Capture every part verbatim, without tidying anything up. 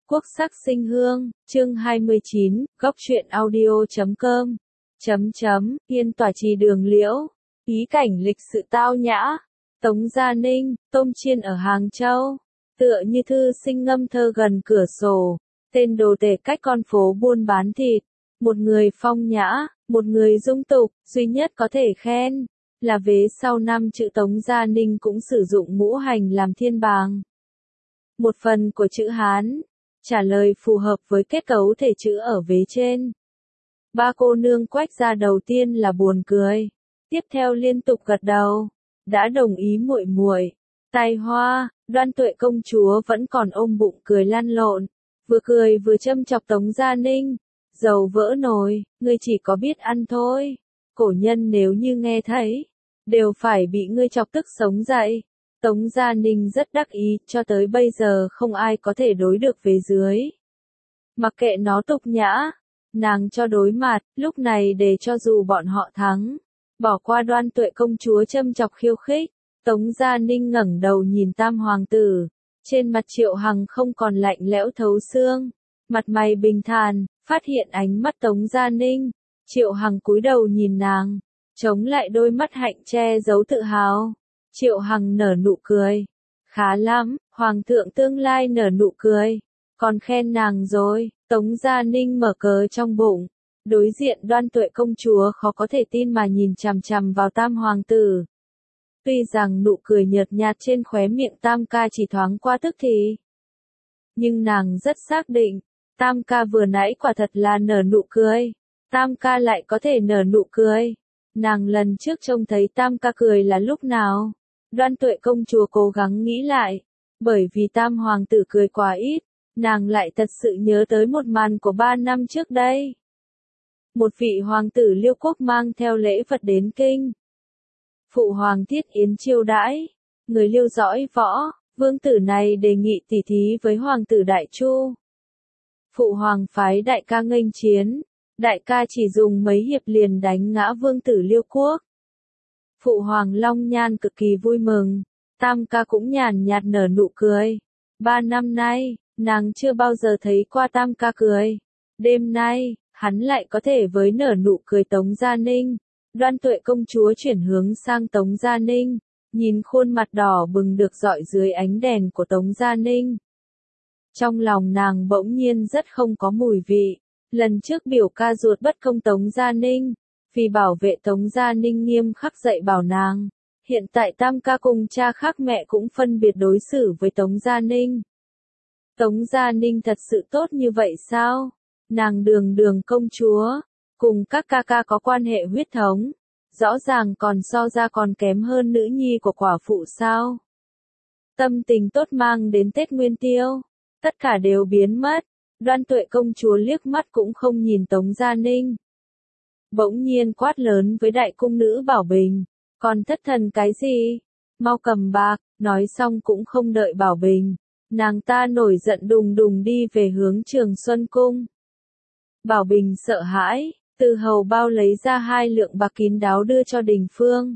Quốc sắc sinh hương, chương hai mươi chín, góc truyện audio chấm com, chấm chấm, yên tỏa trì đường liễu, ý cảnh lịch sự tao nhã, Tống Gia Ninh, tôm chiên ở Hàng Châu, tựa như thư sinh ngâm thơ gần cửa sổ, tên đồ tể cách con phố buôn bán thịt, một người phong nhã, một người dung tục, duy nhất có thể khen, là vế sau năm chữ Tống Gia Ninh cũng sử dụng ngũ hành làm thiên bàng. Một phần của chữ Hán, trả lời phù hợp với kết cấu thể chữ ở vế trên. Ba cô nương quách ra đầu tiên là buồn cười, tiếp theo liên tục gật đầu, đã đồng ý muội muội. Tài Hoa, Đoan Tuệ công chúa vẫn còn ôm bụng cười lăn lộn, vừa cười vừa châm chọc Tống Gia Ninh, dầu vỡ nồi, ngươi chỉ có biết ăn thôi, cổ nhân nếu như nghe thấy, đều phải bị ngươi chọc tức sống dậy. Tống Gia Ninh rất đắc ý, cho tới bây giờ không ai có thể đối được về dưới. Mặc kệ nó tục nhã, nàng cho đối mặt, lúc này để cho dù bọn họ thắng, bỏ qua Đoan Tuệ công chúa châm chọc khiêu khích, Tống Gia Ninh ngẩng đầu nhìn tam hoàng tử, trên mặt Triệu Hằng không còn lạnh lẽo thấu xương, mặt mày bình thản, phát hiện ánh mắt Tống Gia Ninh, Triệu Hằng cúi đầu nhìn nàng, chống lại đôi mắt hạnh che giấu tự hào. Triệu Hằng nở nụ cười. Khá lắm, Hoàng thượng tương lai nở nụ cười. Còn khen nàng rồi, Tống Gia Ninh mở cờ trong bụng. Đối diện Đoan Tuệ công chúa khó có thể tin mà nhìn chằm chằm vào tam hoàng tử. Tuy rằng nụ cười nhợt nhạt trên khóe miệng tam ca chỉ thoáng qua tức thì. Nhưng nàng rất xác định, tam ca vừa nãy quả thật là nở nụ cười. Tam ca lại có thể nở nụ cười. Nàng lần trước trông thấy tam ca cười là lúc nào? Đoan Tuệ công chúa cố gắng nghĩ lại, bởi vì tam hoàng tử cười quá ít, nàng lại thật sự nhớ tới một màn của ba năm trước đây. Một vị hoàng tử Liêu quốc mang theo lễ vật đến kinh. Phụ hoàng thiết yến chiêu đãi, người Liêu dõi võ, vương tử này đề nghị tỉ thí với hoàng tử Đại Chu. Phụ hoàng phái đại ca nghênh chiến, đại ca chỉ dùng mấy hiệp liền đánh ngã vương tử Liêu quốc. Phụ hoàng Long Nhan cực kỳ vui mừng, tam ca cũng nhàn nhạt nở nụ cười. Ba năm nay, nàng chưa bao giờ thấy qua tam ca cười. Đêm nay, hắn lại có thể với nở nụ cười Tống Gia Ninh. Đoan Tuệ công chúa chuyển hướng sang Tống Gia Ninh, nhìn khuôn mặt đỏ bừng được rọi dưới ánh đèn của Tống Gia Ninh. Trong lòng nàng bỗng nhiên rất không có mùi vị. Lần trước biểu ca ruột bất công Tống Gia Ninh, vì bảo vệ Tống Gia Ninh nghiêm khắc dạy bảo nàng. Hiện tại tam ca cùng cha khác mẹ cũng phân biệt đối xử với Tống Gia Ninh. Tống Gia Ninh thật sự tốt như vậy sao? Nàng đường đường công chúa, cùng các ca ca có quan hệ huyết thống, rõ ràng còn so ra còn kém hơn nữ nhi của quả phụ sao? Tâm tình tốt mang đến Tết Nguyên Tiêu, tất cả đều biến mất. Đoan Tuệ công chúa liếc mắt cũng không nhìn Tống Gia Ninh. Bỗng nhiên quát lớn với đại cung nữ Bảo Bình, còn thất thần cái gì? Mau cầm bạc, nói xong cũng không đợi Bảo Bình. Nàng ta nổi giận đùng đùng đi về hướng Trường Xuân Cung. Bảo Bình sợ hãi, từ hầu bao lấy ra hai lượng bạc kín đáo đưa cho Đình Phương.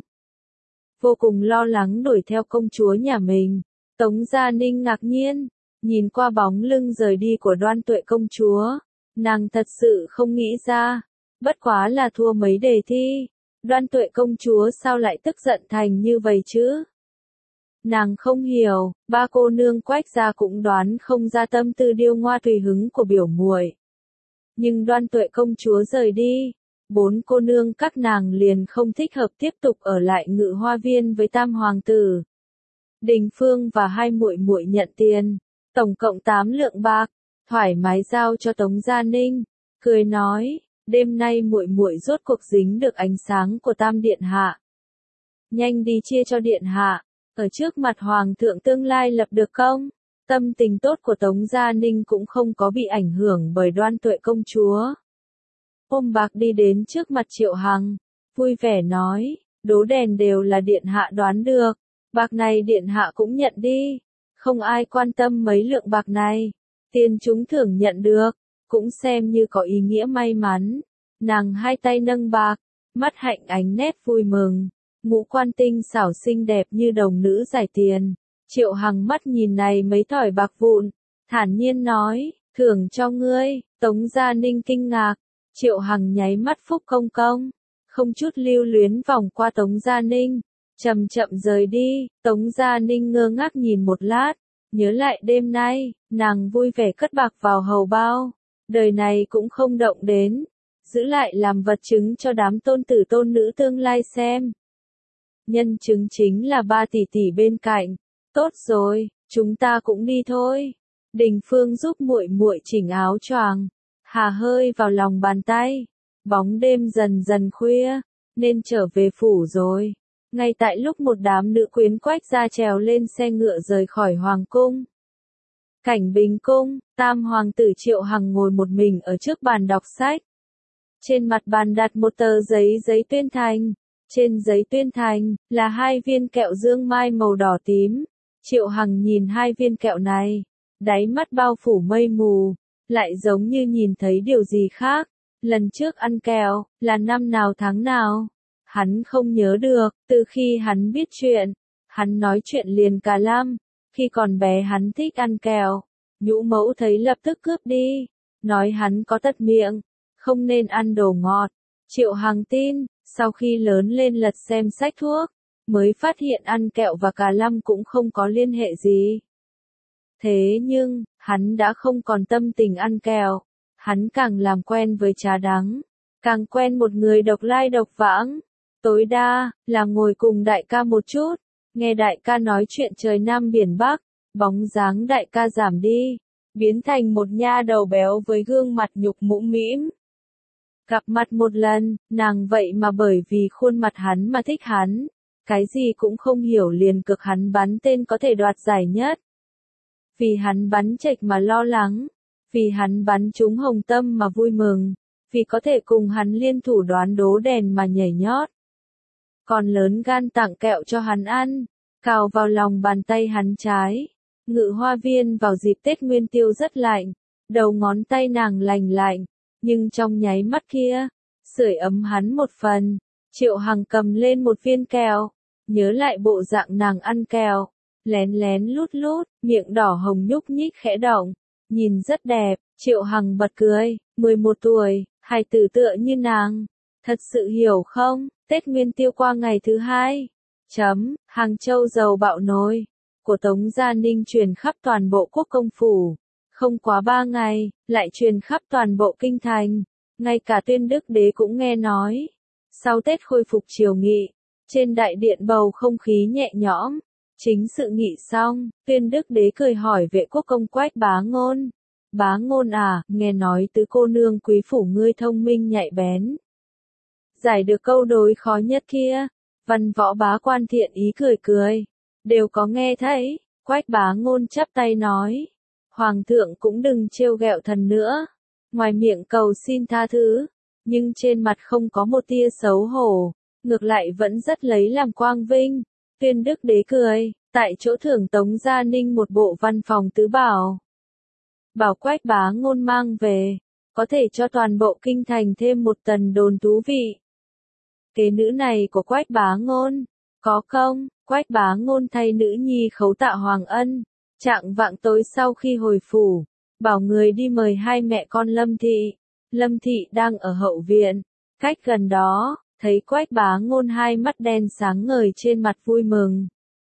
Vô cùng lo lắng đuổi theo công chúa nhà mình. Tống Gia Ninh ngạc nhiên, nhìn qua bóng lưng rời đi của Đoan Tuệ công chúa. Nàng thật sự không nghĩ ra, bất quá là thua mấy đề thi. Đoan Tuệ công chúa sao lại tức giận thành như vậy chứ? Nàng không hiểu, ba cô nương quách ra cũng đoán không ra tâm tư điêu ngoa tùy hứng của biểu muội. Nhưng Đoan Tuệ công chúa rời đi, bốn cô nương các nàng liền không thích hợp tiếp tục ở lại Ngự Hoa viên với tam hoàng tử. Đình Phương và hai muội muội nhận tiền, tổng cộng tám lượng bạc, thoải mái giao cho Tống Gia Ninh, cười nói, đêm nay muội muội rốt cuộc dính được ánh sáng của tam điện hạ. Nhanh đi chia cho điện hạ, ở trước mặt hoàng thượng tương lai lập được công. Tâm tình tốt của Tống Gia Ninh cũng không có bị ảnh hưởng bởi Đoan Tuệ công chúa. Ôm bạc đi đến trước mặt Triệu Hằng, vui vẻ nói, đố đèn đều là điện hạ đoán được, bạc này điện hạ cũng nhận đi, không ai quan tâm mấy lượng bạc này, tiền chúng thưởng nhận được, cũng xem như có ý nghĩa may mắn. Nàng hai tay nâng bạc, mắt hạnh ánh nét vui mừng, ngũ quan tinh xảo xinh đẹp như đồng nữ giải tiền. Triệu Hằng mắt nhìn này mấy thỏi bạc vụn, thản nhiên nói, Thưởng cho ngươi, Tống Gia Ninh kinh ngạc, Triệu Hằng nháy mắt Phúc công công, không chút lưu luyến vòng qua Tống Gia Ninh, chậm chậm rời đi. Tống Gia Ninh ngơ ngác nhìn một lát, nhớ lại đêm nay, nàng vui vẻ cất bạc vào hầu bao, đời này cũng không động đến, giữ lại làm vật chứng cho đám tôn tử tôn nữ tương lai xem. Nhân chứng chính là ba tỷ tỷ bên cạnh. Tốt rồi, chúng ta cũng đi thôi. Đình Phương giúp muội muội chỉnh áo choàng, hà hơi vào lòng bàn tay. Bóng đêm dần dần khuya, nên trở về phủ rồi. Ngay tại lúc một đám nữ quyến quách ra trèo lên xe ngựa rời khỏi hoàng cung. Cảnh Bình cung, tam hoàng tử Triệu Hằng ngồi một mình ở trước bàn đọc sách. Trên mặt bàn đặt một tờ giấy giấy tuyên thành. Trên giấy tuyên thành, là hai viên kẹo dương mai màu đỏ tím. Triệu Hằng nhìn hai viên kẹo này, đáy mắt bao phủ mây mù, lại giống như nhìn thấy điều gì khác. Lần trước ăn kẹo, là năm nào tháng nào? Hắn không nhớ được, từ khi hắn biết chuyện, hắn nói chuyện liền cả lăm. Khi còn bé hắn thích ăn kẹo, nhũ mẫu thấy lập tức cướp đi, nói hắn có tật miệng, không nên ăn đồ ngọt. Triệu Hằng tin, sau khi lớn lên lật xem sách thuốc, mới phát hiện ăn kẹo và cà lăm cũng không có liên hệ gì. Thế nhưng, hắn đã không còn tâm tình ăn kẹo, hắn càng làm quen với trà đắng, càng quen một người độc lai độc vãng. Tối đa, là ngồi cùng đại ca một chút, nghe đại ca nói chuyện trời Nam biển Bắc, bóng dáng đại ca giảm đi, biến thành một nha đầu béo với gương mặt nhục mũm mĩm. Gặp mặt một lần, nàng vậy mà bởi vì khuôn mặt hắn mà thích hắn, cái gì cũng không hiểu liền cực hắn bắn tên có thể đoạt giải nhất. Vì hắn bắn chệch mà lo lắng, vì hắn bắn trúng hồng tâm mà vui mừng, vì có thể cùng hắn liên thủ đoán đố đèn mà nhảy nhót. Còn lớn gan tặng kẹo cho hắn ăn, cào vào lòng bàn tay hắn trái. Ngự hoa viên vào dịp Tết Nguyên Tiêu rất lạnh, đầu ngón tay nàng lành lạnh, nhưng trong nháy mắt kia, sưởi ấm hắn một phần. Triệu Hằng cầm lên một viên kẹo, nhớ lại bộ dạng nàng ăn kẹo, lén lén lút lút, miệng đỏ hồng nhúc nhích khẽ động, nhìn rất đẹp. Triệu Hằng bật cười, mười một tuổi, hài tử tựa như nàng, thật sự hiểu không? Tết Nguyên Tiêu qua ngày thứ hai, chấm, Hàng Châu dầu bạo nồi của Tống Gia Ninh truyền khắp toàn bộ quốc công phủ. Không quá ba ngày, lại truyền khắp toàn bộ kinh thành, ngay cả Tuyên Đức Đế cũng nghe nói. Sau Tết khôi phục triều nghị, trên đại điện bầu không khí nhẹ nhõm, chính sự nghị xong, Tuyên Đức Đế cười hỏi vệ quốc công Quách Bá Ngôn. Bá Ngôn à, nghe nói tứ cô nương quý phủ ngươi thông minh nhạy bén. Giải được câu đối khó nhất kia, văn võ bá quan thiện ý cười cười, đều có nghe thấy. Quách Bá Ngôn chắp tay nói, Hoàng thượng cũng đừng trêu ghẹo thần nữa, ngoài miệng cầu xin tha thứ, nhưng trên mặt không có một tia xấu hổ, ngược lại vẫn rất lấy làm quang vinh. Tuyên Đức Đế cười, tại chỗ thưởng Tống Gia Ninh một bộ văn phòng tứ bảo. Bảo Quách Bá Ngôn mang về, có thể cho toàn bộ kinh thành thêm một tần đồn thú vị. Kế nữ này của Quách Bá Ngôn, có công. Quách Bá Ngôn thay nữ nhi khấu tạ Hoàng Ân, trạng vạng tối sau khi hồi phủ, bảo người đi mời hai mẹ con Lâm Thị. Lâm Thị đang ở hậu viện, cách gần đó, thấy Quách Bá Ngôn hai mắt đen sáng ngời trên mặt vui mừng.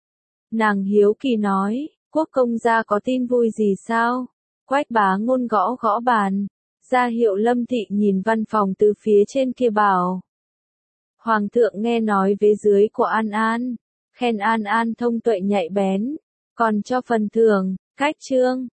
Nàng hiếu kỳ nói, quốc công gia có tin vui gì sao? Quách Bá Ngôn gõ gõ bàn, ra hiệu Lâm Thị nhìn văn phòng từ phía trên kia bảo. Hoàng thượng nghe nói vế dưới của An An, khen An An thông tuệ nhạy bén, còn cho phần thưởng, cách chương.